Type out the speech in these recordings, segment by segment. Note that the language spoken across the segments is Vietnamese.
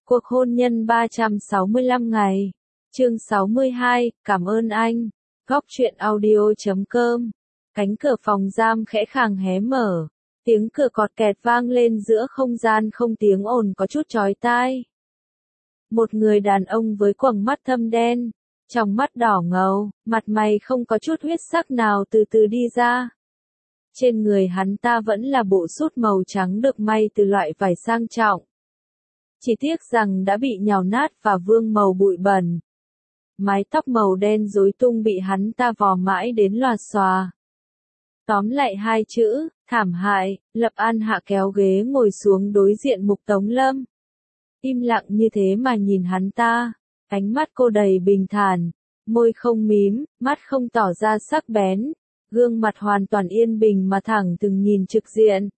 Cuộc hôn nhân 365 ngày. Chương 62, cảm ơn anh. Góc truyện audio.com. Cánh cửa phòng giam khẽ khàng hé mở. Tiếng cửa cọt kẹt vang lên giữa không gian không tiếng ồn có chút chói tai. Một người đàn ông với quầng mắt thâm đen, tròng mắt đỏ ngầu, mặt mày không có chút huyết sắc nào từ từ đi ra. Trên người hắn ta vẫn là bộ sút màu trắng được may từ loại vải sang trọng. Chỉ tiếc rằng đã bị nhào nát và vương màu bụi bẩn. Mái tóc màu đen rối tung bị hắn ta vò mãi đến lòa xòa. Tóm lại hai chữ, thảm hại, Lập An Hạ kéo ghế ngồi xuống đối diện Mục Tống Lâm. Im lặng như thế mà nhìn hắn ta, ánh mắt cô đầy bình thản, môi không mím, mắt không tỏ ra sắc bén, gương mặt hoàn toàn yên bình mà thẳng từng nhìn trực diện.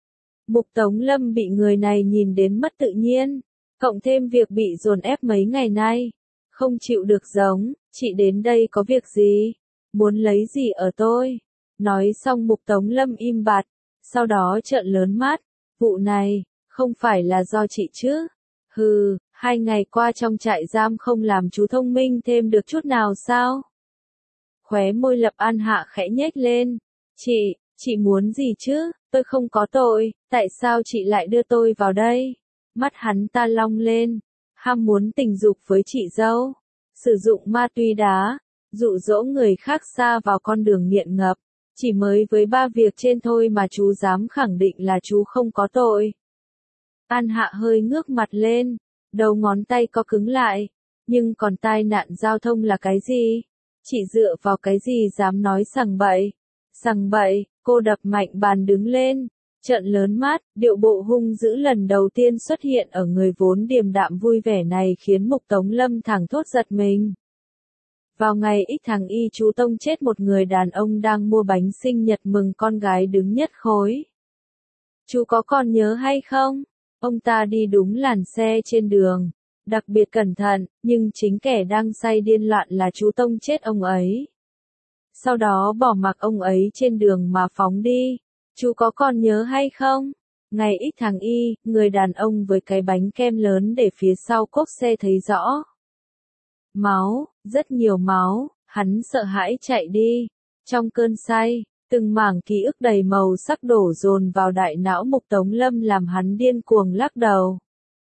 Mục Tống Lâm bị người này nhìn đến mất tự nhiên, cộng thêm việc bị dồn ép mấy ngày nay, không chịu được giống, chị đến đây có việc gì, muốn lấy gì ở tôi? Nói xong Mục Tống Lâm im bặt, sau đó trợn lớn mắt, vụ này, không phải là do chị chứ? Hừ, 2 ngày qua trong trại giam không làm chú thông minh thêm được chút nào sao? Khóe môi Lập An Hạ khẽ nhếch lên, chị muốn gì chứ, tôi không có tội, tại sao chị lại đưa tôi vào đây? Mắt hắn ta long lên, ham muốn tình dục với chị dâu, sử dụng ma túy đá, dụ dỗ người khác sa vào con đường nghiện ngập, chỉ mới với 3 việc trên thôi mà chú dám khẳng định là chú không có tội. An Hạ hơi ngước mặt lên, đầu ngón tay co cứng lại, nhưng còn tai nạn giao thông là cái gì? Chị dựa vào cái gì dám nói sằng bậy? Sằng bậy, cô đập mạnh bàn đứng lên, trợn lớn mắt, điệu bộ hung dữ lần đầu tiên xuất hiện ở người vốn điềm đạm vui vẻ này khiến Mục Tống Lâm thẳng thốt giật mình. Vào ngày X tháng Y chú tông chết một người đàn ông đang mua bánh sinh nhật mừng con gái đứng nhất khối. Chú có còn nhớ hay không? Ông ta đi đúng làn xe trên đường, đặc biệt cẩn thận, nhưng chính kẻ đang say điên loạn là chú tông chết ông ấy. Sau đó bỏ mặc ông ấy trên đường mà phóng đi. Chú có còn nhớ hay không? Ngày X tháng Y, người đàn ông với cái bánh kem lớn để phía sau cốp xe thấy rõ. Máu, rất nhiều máu, hắn sợ hãi chạy đi. Trong cơn say, từng mảng ký ức đầy màu sắc đổ dồn vào đại não Mục Tống Lâm làm hắn điên cuồng lắc đầu.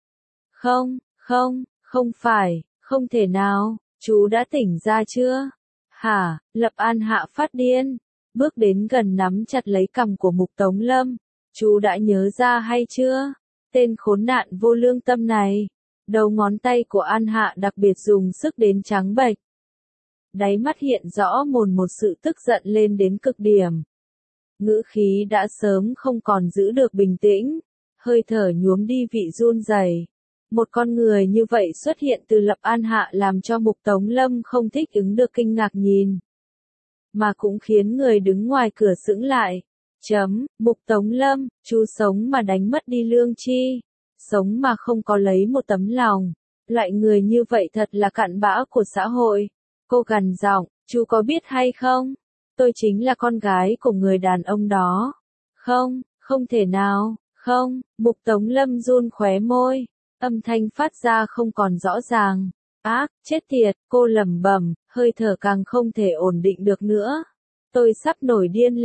Không phải, không thể nào, chú đã tỉnh ra chưa? Hả? Lập An Hạ phát điên, bước đến gần nắm chặt lấy cằm của Mục Tống Lâm. Chú đã nhớ ra hay chưa? Tên khốn nạn vô lương tâm này. Đầu ngón tay của An Hạ đặc biệt dùng sức đến trắng bệch. Đáy mắt hiện rõ một sự tức giận lên đến cực điểm. Ngữ khí đã sớm không còn giữ được bình tĩnh, hơi thở nhuốm đi vị run rẩy. Một con người như vậy xuất hiện từ Lập An Hạ làm cho Mục Tống Lâm không thích ứng được kinh ngạc nhìn, mà cũng khiến người đứng ngoài cửa sững lại. Mục Tống Lâm, chú sống mà đánh mất đi lương tri, sống mà không có lấy một tấm lòng. Loại người như vậy thật là cặn bã của xã hội. Cô gằn giọng, chú có biết hay không? Tôi chính là con gái của người đàn ông đó. Không thể nào, không. Mục Tống Lâm run khóe môi, âm thanh phát ra không còn rõ ràng. Ác, chết tiệt, cô lẩm bẩm, hơi thở càng không thể ổn định được nữa. Tôi sắp nổi điên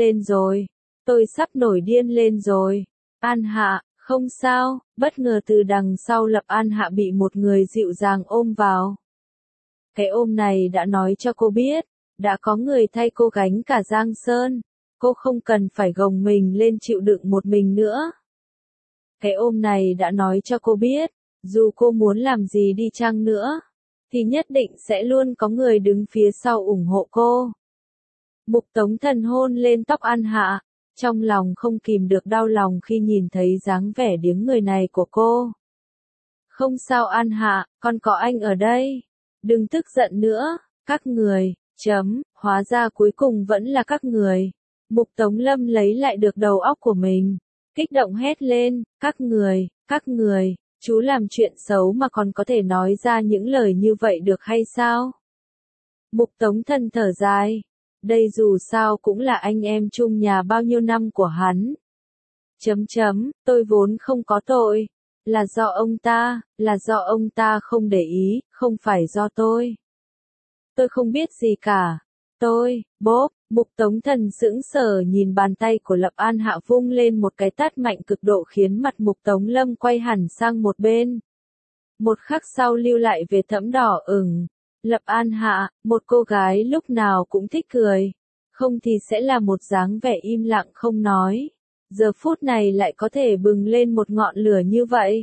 lên rồi. An Hạ, không sao, bất ngờ từ đằng sau Lập An Hạ bị một người dịu dàng ôm vào. Cái ôm này đã nói cho cô biết, đã có người thay cô gánh cả Giang Sơn, cô không cần phải gồng mình lên chịu đựng một mình nữa. Cái ôm này đã nói cho cô biết, dù cô muốn làm gì đi chăng nữa, thì nhất định sẽ luôn có người đứng phía sau ủng hộ cô. Mục Tống Thần hôn lên tóc An Hạ, trong lòng không kìm được đau lòng khi nhìn thấy dáng vẻ điếng người này của cô. Không sao An Hạ, con có anh ở đây. Đừng tức giận nữa, các người, hóa ra cuối cùng vẫn là các người. Mục Tống Lâm lấy lại được đầu óc của mình, kích động hét lên, các người, chú làm chuyện xấu mà còn có thể nói ra những lời như vậy được hay sao? Mục Tống Thần thở dài, đây dù sao cũng là anh em chung nhà bao nhiêu năm của hắn. Tôi vốn không có tội, là do ông ta không để ý, không phải do tôi. Tôi không biết gì cả. Bốp, Mục Tống Thần sững sờ nhìn bàn tay của Lập An Hạ vung lên một cái tát mạnh cực độ khiến mặt Mục Tống Lâm quay hẳn sang một bên. Một khắc sau lưu lại vệt thẫm đỏ ửng. Lập An Hạ, một cô gái lúc nào cũng thích cười. Không thì sẽ là một dáng vẻ im lặng không nói. Giờ phút này lại có thể bừng lên một ngọn lửa như vậy.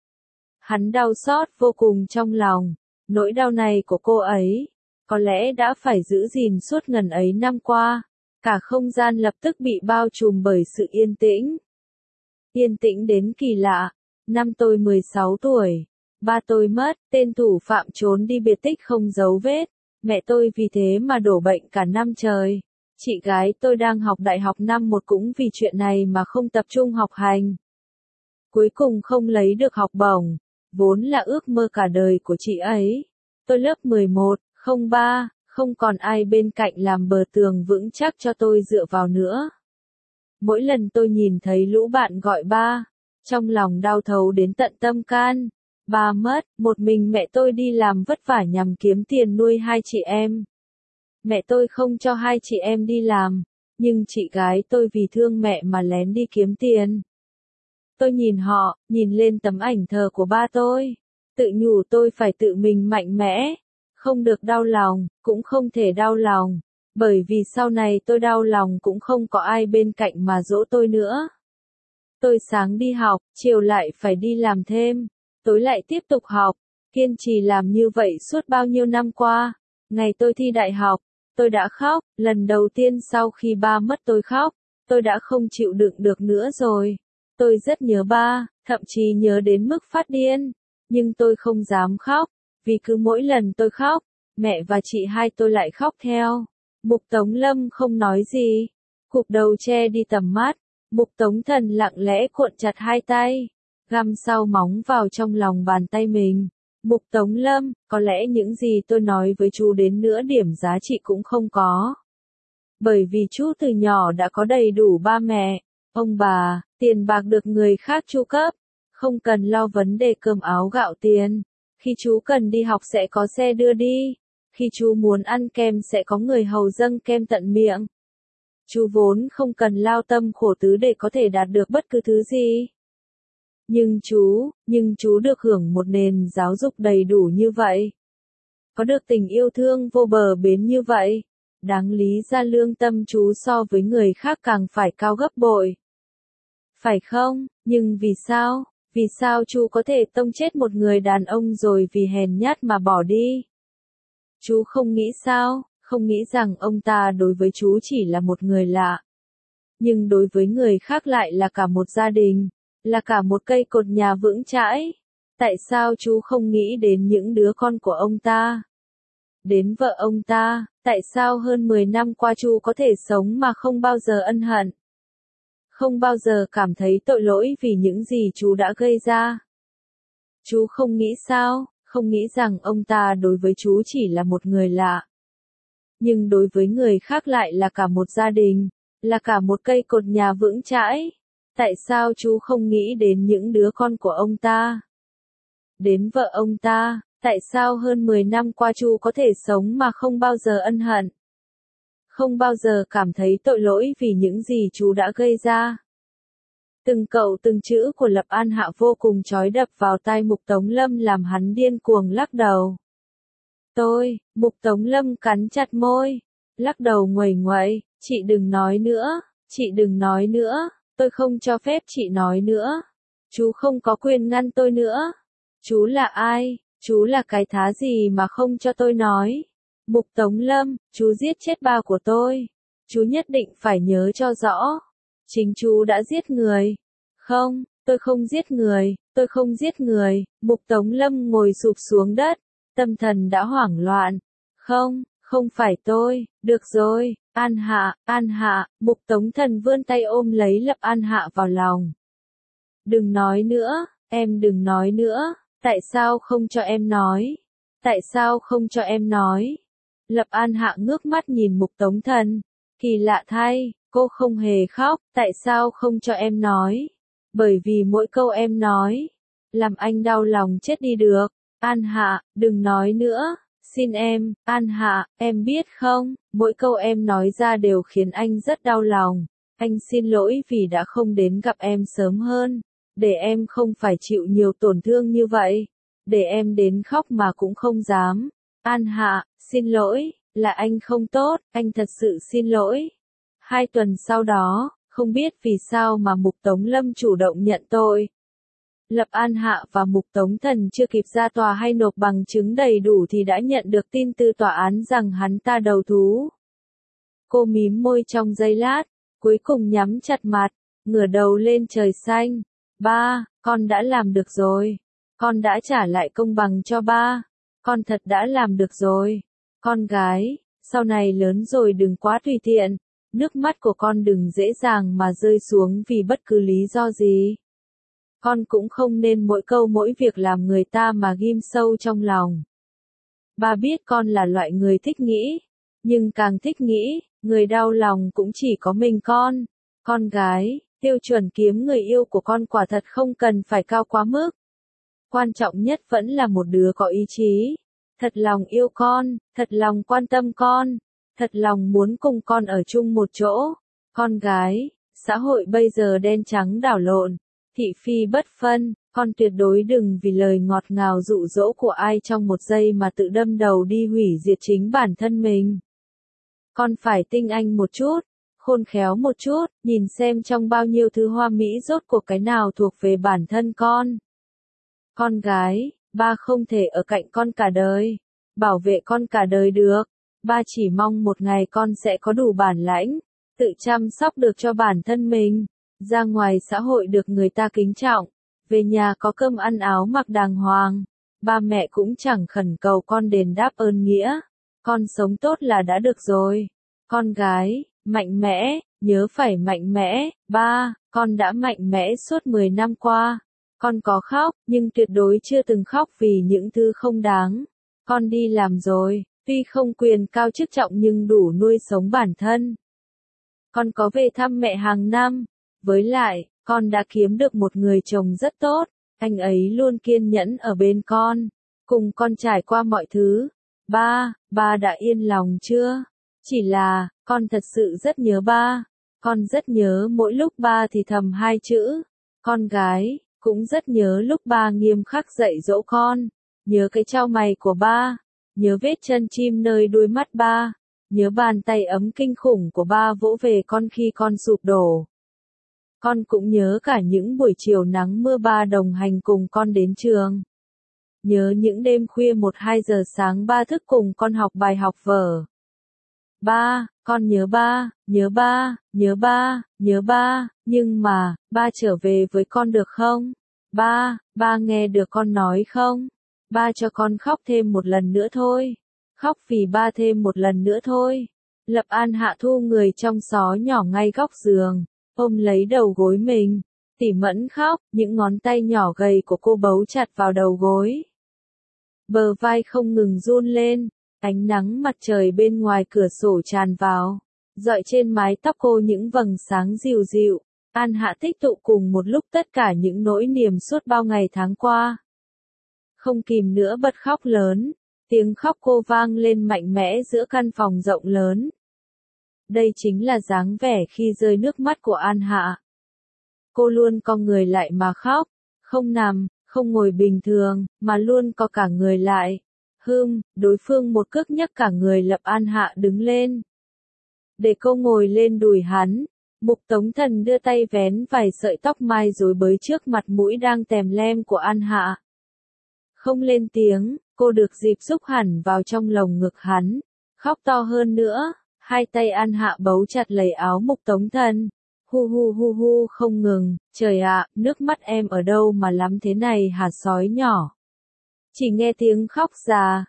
Hắn đau xót vô cùng trong lòng. Nỗi đau này của cô ấy, có lẽ đã phải giữ gìn suốt ngần ấy năm qua. Cả không gian lập tức bị bao trùm bởi sự yên tĩnh. Yên tĩnh đến kỳ lạ. Năm tôi 16 tuổi. Ba tôi mất, tên thủ phạm trốn đi biệt tích không dấu vết. Mẹ tôi vì thế mà đổ bệnh cả năm trời. Chị gái tôi đang học đại học năm 1 cũng vì chuyện này mà không tập trung học hành. Cuối cùng không lấy được học bổng, vốn là ước mơ cả đời của chị ấy. Tôi lớp 11, 03, không còn ai bên cạnh làm bờ tường vững chắc cho tôi dựa vào nữa. Mỗi lần tôi nhìn thấy lũ bạn gọi ba, trong lòng đau thấu đến tận tâm can. Ba mất, một mình mẹ tôi đi làm vất vả nhằm kiếm tiền nuôi hai chị em. Mẹ tôi không cho hai chị em đi làm, nhưng chị gái tôi vì thương mẹ mà lén đi kiếm tiền. Tôi nhìn họ, nhìn lên tấm ảnh thờ của ba tôi, tự nhủ tôi phải tự mình mạnh mẽ, không được đau lòng, cũng không thể đau lòng, bởi vì sau này tôi đau lòng cũng không có ai bên cạnh mà dỗ tôi nữa. Tôi sáng đi học, chiều lại phải đi làm thêm, tối lại tiếp tục học, kiên trì làm như vậy suốt bao nhiêu năm qua. Ngày tôi thi đại học, tôi đã khóc, lần đầu tiên sau khi ba mất tôi khóc, tôi đã không chịu đựng được nữa rồi. Tôi rất nhớ ba, thậm chí nhớ đến mức phát điên, nhưng tôi không dám khóc, vì cứ mỗi lần tôi khóc, mẹ và chị hai tôi lại khóc theo. Mục Tống Lâm không nói gì, cụp đầu che đi tầm mắt, Mục Tống Thần lặng lẽ cuộn chặt hai tay, găm sau móng vào trong lòng bàn tay mình. Mục Tống Lâm, có lẽ những gì tôi nói với chú đến nửa điểm giá trị cũng không có. Bởi vì chú từ nhỏ đã có đầy đủ ba mẹ, ông bà, tiền bạc được người khác chu cấp, không cần lo vấn đề cơm áo gạo tiền. Khi chú cần đi học sẽ có xe đưa đi, khi chú muốn ăn kem sẽ có người hầu dâng kem tận miệng. Chú vốn không cần lao tâm khổ tứ để có thể đạt được bất cứ thứ gì. Nhưng chú được hưởng một nền giáo dục đầy đủ như vậy. Có được tình yêu thương vô bờ bến như vậy. Đáng lý ra lương tâm chú so với người khác càng phải cao gấp bội. Phải không? Nhưng vì sao? Vì sao chú có thể tông chết một người đàn ông rồi vì hèn nhát mà bỏ đi? Chú không nghĩ sao? Không nghĩ rằng ông ta đối với chú chỉ là một người lạ. Nhưng đối với người khác lại là cả một gia đình. Là cả một cây cột nhà vững chãi. Tại sao chú không nghĩ đến những đứa con của ông ta? Đến vợ ông ta, tại sao hơn 10 năm qua chú có thể sống mà không bao giờ ân hận? Không bao giờ cảm thấy tội lỗi vì những gì chú đã gây ra? Chú không nghĩ sao? Không nghĩ rằng ông ta đối với chú chỉ là một người lạ. Nhưng đối với người khác lại là cả một gia đình, là cả một cây cột nhà vững chãi. Tại sao chú không nghĩ đến những đứa con của ông ta? Đến vợ ông ta, tại sao hơn 10 năm qua chú có thể sống mà không bao giờ ân hận? Không bao giờ cảm thấy tội lỗi vì những gì chú đã gây ra? Từng câu từng chữ của Lập An Hạ vô cùng chói đập vào tai Mục Tống Lâm làm hắn điên cuồng lắc đầu. Mục Tống Lâm cắn chặt môi, lắc đầu nguầy nguậy, chị đừng nói nữa, chị đừng nói nữa. Tôi không cho phép chị nói nữa. Chú không có quyền ngăn tôi nữa. Chú là ai? Chú là cái thá gì mà không cho tôi nói? Mục Tống Lâm, chú giết chết ba của tôi. Chú nhất định phải nhớ cho rõ. Chính chú đã giết người. Không, tôi không giết người, tôi không giết người. Mục Tống Lâm ngồi sụp xuống đất. Tâm thần đã hoảng loạn. Không phải tôi, được rồi, An Hạ, Mục Tống Thần vươn tay ôm lấy Lập An Hạ vào lòng. Đừng nói nữa, em đừng nói nữa, tại sao không cho em nói? Tại sao không cho em nói? Lập An Hạ ngước mắt nhìn Mục Tống Thần, kỳ lạ thay, cô không hề khóc, tại sao không cho em nói? Bởi vì mỗi câu em nói làm anh đau lòng chết đi được. An Hạ, đừng nói nữa, xin em, An Hạ, em biết không, mỗi câu em nói ra đều khiến anh rất đau lòng. Anh xin lỗi vì đã không đến gặp em sớm hơn, để em không phải chịu nhiều tổn thương như vậy, để em đến khóc mà cũng không dám. An Hạ, xin lỗi, là anh không tốt, anh thật sự xin lỗi. 2 tuần sau đó, không biết vì sao mà Mục Tống Lâm chủ động nhận tội. Lập An Hạ và Mục Tống Thần chưa kịp ra tòa hay nộp bằng chứng đầy đủ thì đã nhận được tin từ tòa án rằng hắn ta đầu thú. Cô mím môi trong giây lát, cuối cùng nhắm chặt mặt, ngửa đầu lên trời xanh. Ba, con đã làm được rồi. Con đã trả lại công bằng cho ba. Con thật đã làm được rồi. Con gái, sau này lớn rồi đừng quá tùy tiện. Nước mắt của con đừng dễ dàng mà rơi xuống vì bất cứ lý do gì. Con cũng không nên mỗi câu mỗi việc làm người ta mà ghim sâu trong lòng. Ba biết con là loại người thích nghĩ, nhưng càng thích nghĩ, người đau lòng cũng chỉ có mình con. Con gái, tiêu chuẩn kiếm người yêu của con quả thật không cần phải cao quá mức. Quan trọng nhất vẫn là một đứa có ý chí, thật lòng yêu con, thật lòng quan tâm con, thật lòng muốn cùng con ở chung một chỗ. Con gái, xã hội bây giờ đen trắng đảo lộn, thị phi bất phân, con tuyệt đối đừng vì lời ngọt ngào dụ dỗ của ai trong một giây mà tự đâm đầu đi hủy diệt chính bản thân mình. Con phải tinh anh một chút, khôn khéo một chút, nhìn xem trong bao nhiêu thứ hoa mỹ rốt cuộc cái nào thuộc về bản thân con. Con gái, ba không thể ở cạnh con cả đời, bảo vệ con cả đời được. Ba chỉ mong một ngày con sẽ có đủ bản lãnh, tự chăm sóc được cho bản thân mình, ra ngoài xã hội được người ta kính trọng, về nhà có cơm ăn áo mặc đàng hoàng. Ba mẹ cũng chẳng khẩn cầu con đền đáp ơn nghĩa, con sống tốt là đã được rồi. Con gái, mạnh mẽ, nhớ phải mạnh mẽ. Ba, con đã mạnh mẽ suốt 10 năm qua. Con có khóc, nhưng tuyệt đối chưa từng khóc vì những thứ không đáng. Con đi làm rồi, tuy không quyền cao chức trọng nhưng đủ nuôi sống bản thân. Con có về thăm mẹ hàng năm. Với lại, con đã kiếm được một người chồng rất tốt. Anh ấy luôn kiên nhẫn ở bên con, cùng con trải qua mọi thứ. Ba đã yên lòng chưa? Chỉ là, con thật sự rất nhớ ba. Con rất nhớ mỗi lúc ba thì thầm 2 chữ. Con gái, cũng rất nhớ lúc ba nghiêm khắc dạy dỗ con. Nhớ cái chau mày của ba. Nhớ vết chân chim nơi đuôi mắt ba. Nhớ bàn tay ấm kinh khủng của ba vỗ về con khi con sụp đổ. Con cũng nhớ cả những buổi chiều nắng mưa ba đồng hành cùng con đến trường. Nhớ những đêm khuya 1-2 giờ sáng ba thức cùng con học bài học vở. Ba, con nhớ ba, nhớ ba, nhớ ba, nhớ ba, nhưng mà, ba trở về với con được không? Ba nghe được con nói không? Ba cho con khóc thêm một lần nữa thôi. Khóc vì ba thêm một lần nữa thôi. Lập An Hạ thu người trong xó nhỏ ngay góc giường, ôm lấy đầu gối mình, tỉ mẫn khóc, những ngón tay nhỏ gầy của cô bấu chặt vào đầu gối. Bờ vai không ngừng run lên, ánh nắng mặt trời bên ngoài cửa sổ tràn vào, rọi trên mái tóc cô những vầng sáng dịu dịu. An Hạ tích tụ cùng một lúc tất cả những nỗi niềm suốt bao ngày tháng qua. Không kìm nữa bật khóc lớn, tiếng khóc cô vang lên mạnh mẽ giữa căn phòng rộng lớn. Đây chính là dáng vẻ khi rơi nước mắt của An Hạ. Cô luôn cong người lại mà khóc, không nằm, không ngồi bình thường, mà luôn co cả người lại. Đối phương một cước nhấc cả người Lập An Hạ đứng lên. Để cô ngồi lên đùi hắn, Mục Tống Thần đưa tay vén vài sợi tóc mai rối bới trước mặt mũi đang tèm lem của An Hạ. Không lên tiếng, cô được dịp xúc hẳn vào trong lồng ngực hắn, khóc to hơn nữa. Hai tay An Hạ bấu chặt lấy áo Mục Tống Thần. Hu không ngừng. Trời ạ, nước mắt em ở đâu mà lắm thế này hả sói nhỏ? Chỉ nghe tiếng khóc già.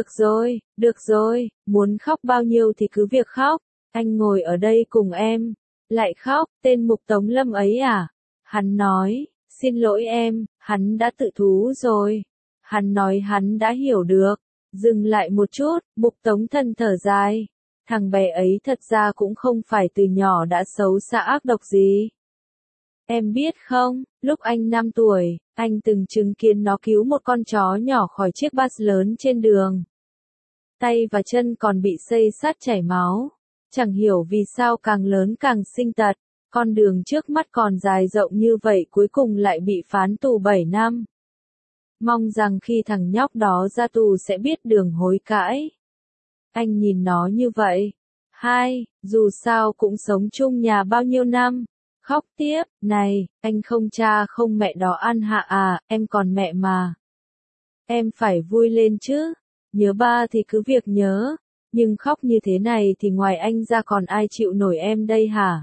Được rồi, muốn khóc bao nhiêu thì cứ việc khóc. Anh ngồi ở đây cùng em. Lại khóc, tên Mục Tống Lâm ấy à? Hắn nói, xin lỗi em, hắn đã tự thú rồi. Hắn nói hắn đã hiểu được. Dừng lại một chút, Mục Tống Thần thở dài. Thằng bé ấy thật ra cũng không phải từ nhỏ đã xấu xa ác độc gì. Em biết không, lúc anh 5 tuổi, anh từng chứng kiến nó cứu một con chó nhỏ khỏi chiếc bus lớn trên đường. Tay và chân còn bị xây sát chảy máu. Chẳng hiểu vì sao càng lớn càng sinh tật. Con đường trước mắt còn dài rộng như vậy cuối cùng lại bị phán tù 7 năm. Mong rằng khi thằng nhóc đó ra tù sẽ biết đường hối cải. Anh nhìn nó như vậy. Dù sao cũng sống chung nhà bao nhiêu năm. Khóc tiếp, này, anh không cha không mẹ đó An Hạ à, em còn mẹ mà. Em phải vui lên chứ. Nhớ ba thì cứ việc nhớ. Nhưng khóc như thế này thì ngoài anh ra còn ai chịu nổi em đây hả?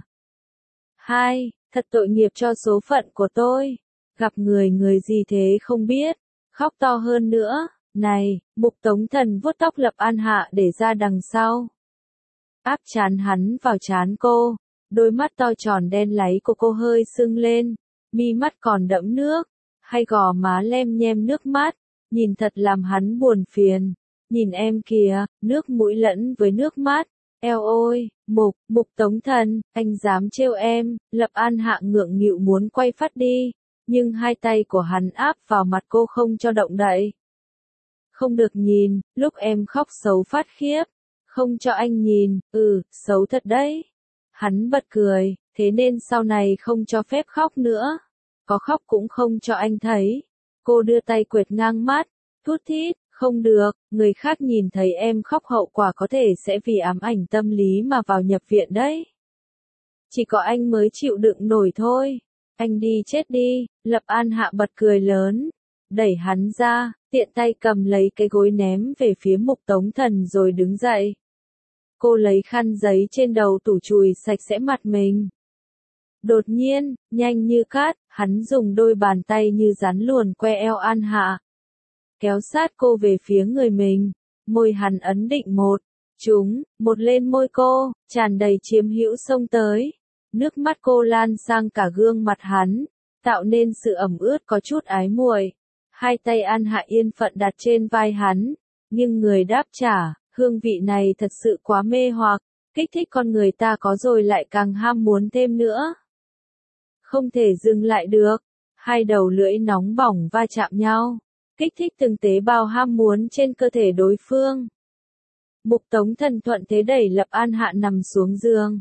Thật tội nghiệp cho số phận của tôi. Gặp người gì thế không biết. Khóc to hơn nữa. Này, Mục Tống Thần vuốt tóc Lập An Hạ để ra đằng sau. Áp trán hắn vào trán cô. Đôi mắt to tròn đen láy của cô hơi sưng lên. Mi mắt còn đẫm nước. Hay gò má lem nhem nước mắt. Nhìn thật làm hắn buồn phiền. Nhìn em kìa, nước mũi lẫn với nước mắt. Eo ôi, Mục Tống Thần, anh dám trêu em. Lập An Hạ ngượng nghịu muốn quay phát đi. Nhưng hai tay của hắn áp vào mặt cô không cho động đậy. Không được nhìn, lúc em khóc xấu phát khiếp. Không cho anh nhìn, xấu thật đấy. Hắn bật cười, thế nên sau này không cho phép khóc nữa. Có khóc cũng không cho anh thấy. Cô đưa tay quệt ngang mắt, thút thít, không được, người khác nhìn thấy em khóc hậu quả có thể sẽ vì ám ảnh tâm lý mà vào nhập viện đấy. Chỉ có anh mới chịu đựng nổi thôi. Anh đi chết đi, Lập An Hạ bật cười lớn. Đẩy hắn ra, tiện tay cầm lấy cái gối ném về phía Mục Tống Thần rồi đứng dậy. Cô lấy khăn giấy trên đầu tủ chùi sạch sẽ mặt mình. Đột nhiên, nhanh như cát, hắn dùng đôi bàn tay như rắn luồn que eo An Hạ. Kéo sát cô về phía người mình, môi hắn ấn định một lên môi cô, tràn đầy chiếm hữu xông tới. Nước mắt cô lan sang cả gương mặt hắn, tạo nên sự ẩm ướt có chút ái muội. Hai tay An Hạ yên phận đặt trên vai hắn, nhưng người đáp trả, hương vị này thật sự quá mê hoặc, kích thích con người ta có rồi lại càng ham muốn thêm nữa. Không thể dừng lại được, hai đầu lưỡi nóng bỏng va chạm nhau, kích thích từng tế bào ham muốn trên cơ thể đối phương. Mục Tống Thần thuận thế đẩy Lập An Hạ nằm xuống giường.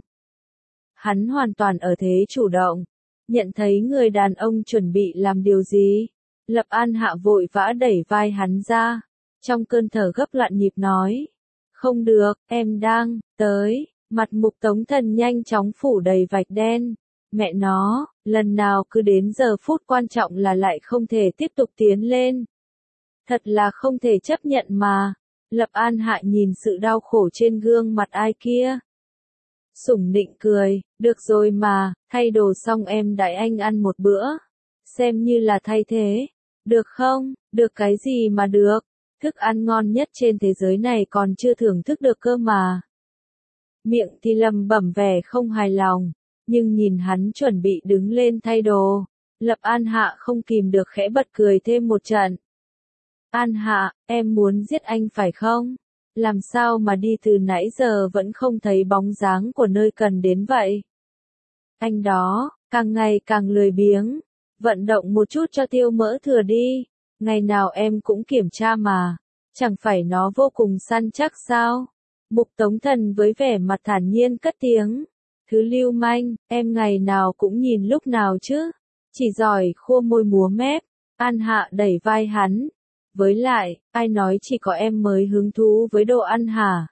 Hắn hoàn toàn ở thế chủ động, nhận thấy người đàn ông chuẩn bị làm điều gì. Lập An Hạ vội vã đẩy vai hắn ra, trong cơn thở gấp loạn nhịp nói. Không được, em đang, tới, mặt Mục Tống Thần nhanh chóng phủ đầy vạch đen. Mẹ nó, lần nào cứ đến giờ phút quan trọng là lại không thể tiếp tục tiến lên. Thật là không thể chấp nhận mà. Lập An Hạ nhìn sự đau khổ trên gương mặt ai kia. Sủng nịnh cười, được rồi mà, thay đồ xong em đãi anh ăn một bữa. Xem như là thay thế. Được không? Được cái gì mà được? Thức ăn ngon nhất trên thế giới này còn chưa thưởng thức được cơ mà. Miệng thì lẩm bẩm vẻ không hài lòng, nhưng nhìn hắn chuẩn bị đứng lên thay đồ. Lập An Hạ không kìm được khẽ bật cười thêm một trận. An Hạ, em muốn giết anh phải không? Làm sao mà đi từ nãy giờ vẫn không thấy bóng dáng của nơi cần đến vậy? Anh đó, càng ngày càng lười biếng. Vận động một chút cho tiêu mỡ thừa đi. Ngày nào em cũng kiểm tra mà. Chẳng phải nó vô cùng săn chắc sao? Mục Tống Thần với vẻ mặt thản nhiên cất tiếng. Thứ lưu manh, em ngày nào cũng nhìn lúc nào chứ? Chỉ giỏi khua môi múa mép. An Hạ đẩy vai hắn. Với lại, ai nói chỉ có em mới hứng thú với đồ ăn hả?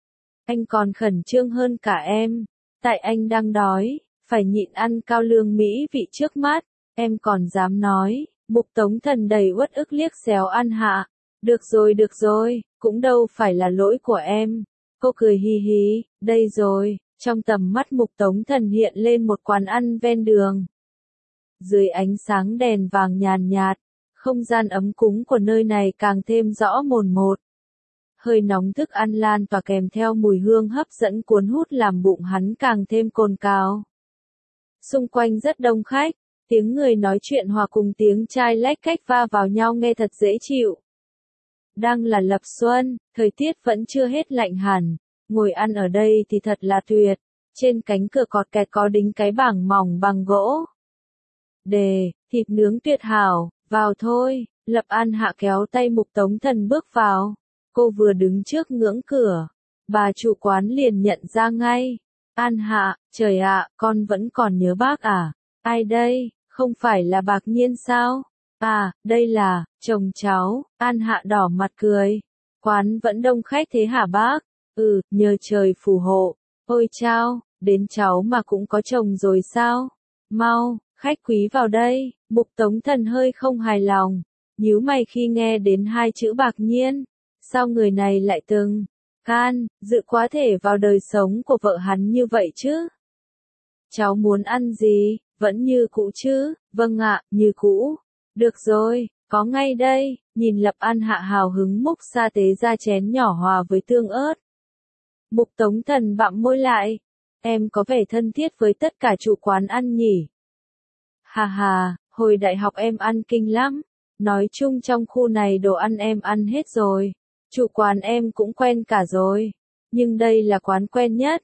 Anh còn khẩn trương hơn cả em. Tại anh đang đói, phải nhịn ăn cao lương mỹ vị trước mắt. Em còn dám nói. Mục Tống Thần đầy uất ức liếc xéo An Hạ. Được rồi, cũng đâu phải là lỗi của em. Cô cười hì hì, đây rồi. Trong tầm mắt Mục Tống Thần hiện lên một quán ăn ven đường. Dưới ánh sáng đèn vàng nhàn nhạt, không gian ấm cúng của nơi này càng thêm rõ mồn một. Hơi nóng thức ăn lan tỏa kèm theo mùi hương hấp dẫn cuốn hút làm bụng hắn càng thêm cồn cào. Xung quanh rất đông khách, tiếng người nói chuyện hòa cùng tiếng chai lách cách va vào nhau nghe thật dễ chịu. Đang là lập xuân, thời tiết vẫn chưa hết lạnh hẳn, ngồi ăn ở đây thì thật là tuyệt. Trên cánh cửa cọt kẹt có đính cái bảng mỏng bằng gỗ. Đề, thịt nướng tuyệt hảo, vào thôi. Lập An Hạ kéo tay Mục Tống Thần bước vào. Cô vừa đứng trước ngưỡng cửa, bà chủ quán liền nhận ra ngay. An Hạ, trời ạ, con vẫn còn nhớ bác à? Ai đây, không phải là Bạc Nhiên sao? À, đây là, chồng cháu. An Hạ đỏ mặt cười. Quán vẫn đông khách thế hả bác? Ừ, nhờ trời phù hộ. Ôi chao, đến cháu mà cũng có chồng rồi sao? Mau, khách quý vào đây. Mục Tống Thần hơi không hài lòng, nhíu mày khi nghe đến hai chữ Bạc Nhiên. Sao người này lại từng dự quá thể vào đời sống của vợ hắn như vậy chứ? Cháu muốn ăn gì? Vẫn như cũ chứ? Vâng ạ, như cũ. Được rồi, có ngay đây. Nhìn Lập An Hạ hào hứng múc sa tế ra chén nhỏ hòa với tương ớt. Mục Tống Thần bặm môi lại. Em có vẻ thân thiết với tất cả chủ quán ăn nhỉ? Hà hà, hồi đại học em ăn kinh lắm. Nói chung trong khu này đồ ăn em ăn hết rồi. Chủ quán em cũng quen cả rồi. Nhưng đây là quán quen nhất.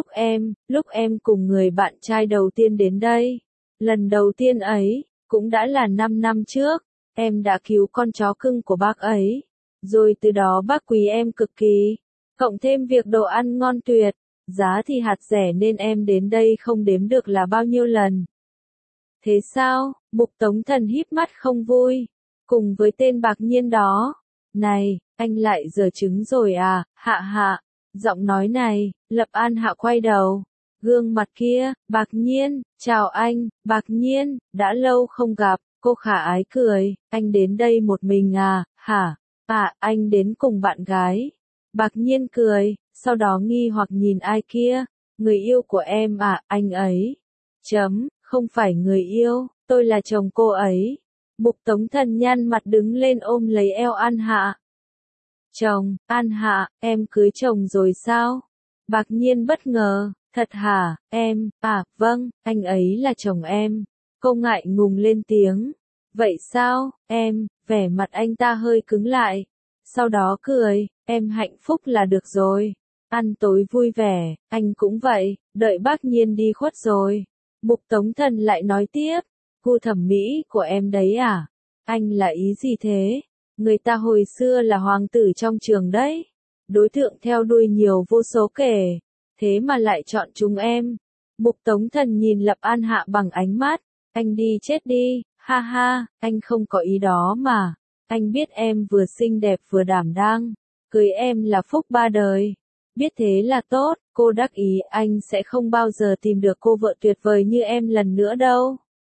Lúc em cùng người bạn trai đầu tiên đến đây. Lần đầu tiên ấy, cũng đã là 5 năm trước. Em đã cứu con chó cưng của bác ấy. Rồi từ đó bác quý em cực kỳ. Cộng thêm việc đồ ăn ngon tuyệt. Giá thì hạt rẻ nên em đến đây không đếm được là bao nhiêu lần. Thế sao? Mục Tống Thần híp mắt không vui. Cùng với tên Bạc Nhiên đó. Này, anh lại giở trứng rồi à? Hạ hạ. Giọng nói này, Lập An Hạ quay đầu. Gương mặt kia, Bạc Nhiên, chào anh, Bạc Nhiên, đã lâu không gặp. Cô khả ái cười, anh đến đây một mình à? Hả? À, anh đến cùng bạn gái. Bạc Nhiên cười, sau đó nghi hoặc nhìn ai kia. Người yêu của em à? Anh ấy. Không phải người yêu, tôi là chồng cô ấy. Mục Tống Thần nhăn mặt đứng lên ôm lấy eo An Hạ. Chồng, An Hạ, em cưới chồng rồi sao? Bạc Nhiên bất ngờ, thật hả, em, à, vâng, anh ấy là chồng em. Cô ngại ngùng lên tiếng. Vậy sao, em, vẻ mặt anh ta hơi cứng lại. Sau đó cười, em hạnh phúc là được rồi. Ăn tối vui vẻ, anh cũng vậy, đợi bác Nhiên đi khuất rồi. Mục Tống Thần lại nói tiếp, gu thẩm mỹ của em đấy à? Anh là ý gì thế? Người ta hồi xưa là hoàng tử trong trường đấy. Đối tượng theo đuôi nhiều vô số kể. Thế mà lại chọn chúng em. Mục Tống Thần nhìn Lập An Hạ bằng ánh mắt. Anh đi chết đi, ha ha, anh không có ý đó mà. Anh biết em vừa xinh đẹp vừa đảm đang. Cưới em là phúc ba đời. Biết thế là tốt, cô đắc ý anh sẽ không bao giờ tìm được cô vợ tuyệt vời như em lần nữa đâu.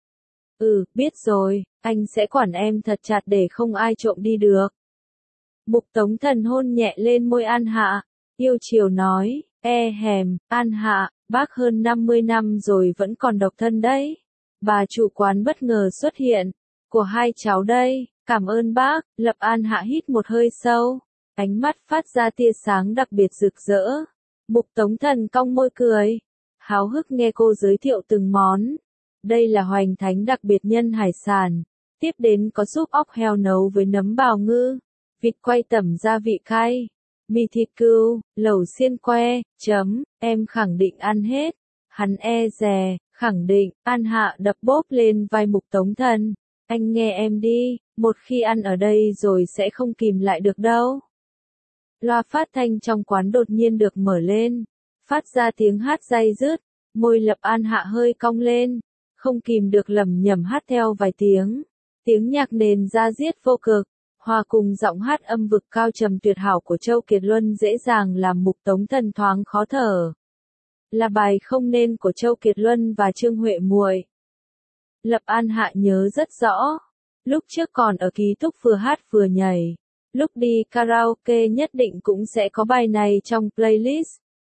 Ừ, biết rồi, anh sẽ quản em thật chặt để không ai trộm đi được. Mục Tống Thần hôn nhẹ lên môi An Hạ, yêu chiều nói, hèm, An Hạ, bác hơn 50 năm rồi vẫn còn độc thân đấy. Bà chủ quán bất ngờ xuất hiện, của hai cháu đây, cảm ơn bác. Lập An Hạ hít một hơi sâu, ánh mắt phát ra tia sáng đặc biệt rực rỡ. Mục Tống Thần cong môi cười, háo hức nghe cô giới thiệu từng món. Đây là hoành thánh đặc biệt nhân hải sản. Tiếp đến có súp ốc heo nấu với nấm bào ngư, vịt quay tẩm gia vị cay, mì thịt cừu, lẩu xiên que, em khẳng định ăn hết. Hắn dè, khẳng định. An Hạ đập bóp lên vai Mục Tống Thần. Anh nghe em đi, một khi ăn ở đây rồi sẽ không kìm lại được đâu. Loa phát thanh trong quán đột nhiên được mở lên, phát ra tiếng hát day dứt, môi Lập An Hạ hơi cong lên, không kìm được lẩm nhẩm hát theo vài tiếng. Tiếng nhạc nền da diết vô cực, hòa cùng giọng hát âm vực cao trầm tuyệt hảo của Châu Kiệt Luân dễ dàng làm Mục Tống Thần thoáng khó thở. Là bài Không Nên của Châu Kiệt Luân và Trương Huệ Muội. Lập An Hạ nhớ rất rõ, lúc trước còn ở ký túc vừa hát vừa nhảy, lúc đi karaoke nhất định cũng sẽ có bài này trong playlist.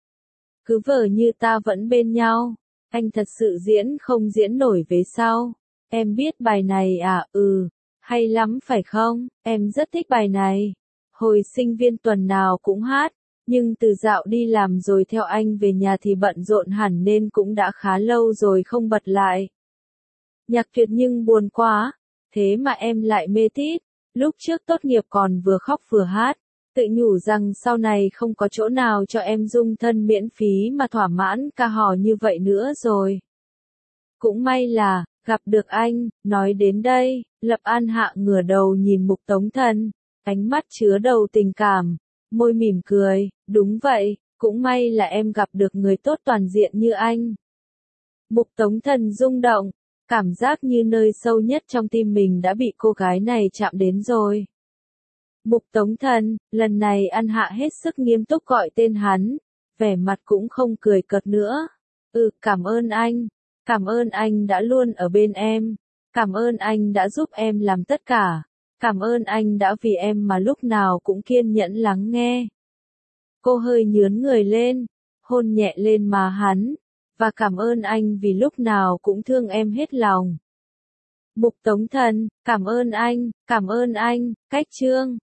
Cứ vờ như ta vẫn bên nhau, anh thật sự diễn không diễn nổi về sau. Em biết bài này à? Ừ, hay lắm phải không? Em rất thích bài này. Hồi sinh viên tuần nào cũng hát, nhưng từ dạo đi làm rồi theo anh về nhà thì bận rộn hẳn nên cũng đã khá lâu rồi không bật lại. Nhạc tuyệt nhưng buồn quá, thế mà em lại mê tít. Lúc trước tốt nghiệp còn vừa khóc vừa hát, tự nhủ rằng sau này không có chỗ nào cho em dung thân miễn phí mà thỏa mãn ca hò như vậy nữa rồi. Cũng may là, Gặp được anh, nói đến đây, Lập An Hạ ngửa đầu nhìn Mục Tống Thần, ánh mắt chứa đầu tình cảm, môi mỉm cười, đúng vậy, cũng may là em gặp được người tốt toàn diện như anh. Mục Tống Thần rung động, cảm giác như nơi sâu nhất trong tim mình đã bị cô gái này chạm đến rồi. Mục Tống Thần, lần này An Hạ hết sức nghiêm túc gọi tên hắn, vẻ mặt cũng không cười cợt nữa. Cảm ơn anh đã luôn ở bên em, cảm ơn anh đã giúp em làm tất cả, cảm ơn anh đã vì em mà lúc nào cũng kiên nhẫn lắng nghe. Cô hơi nhướn người lên, hôn nhẹ lên má hắn, và cảm ơn anh vì lúc nào cũng thương em hết lòng. Mục Tống Thần, cảm ơn anh, cách chương.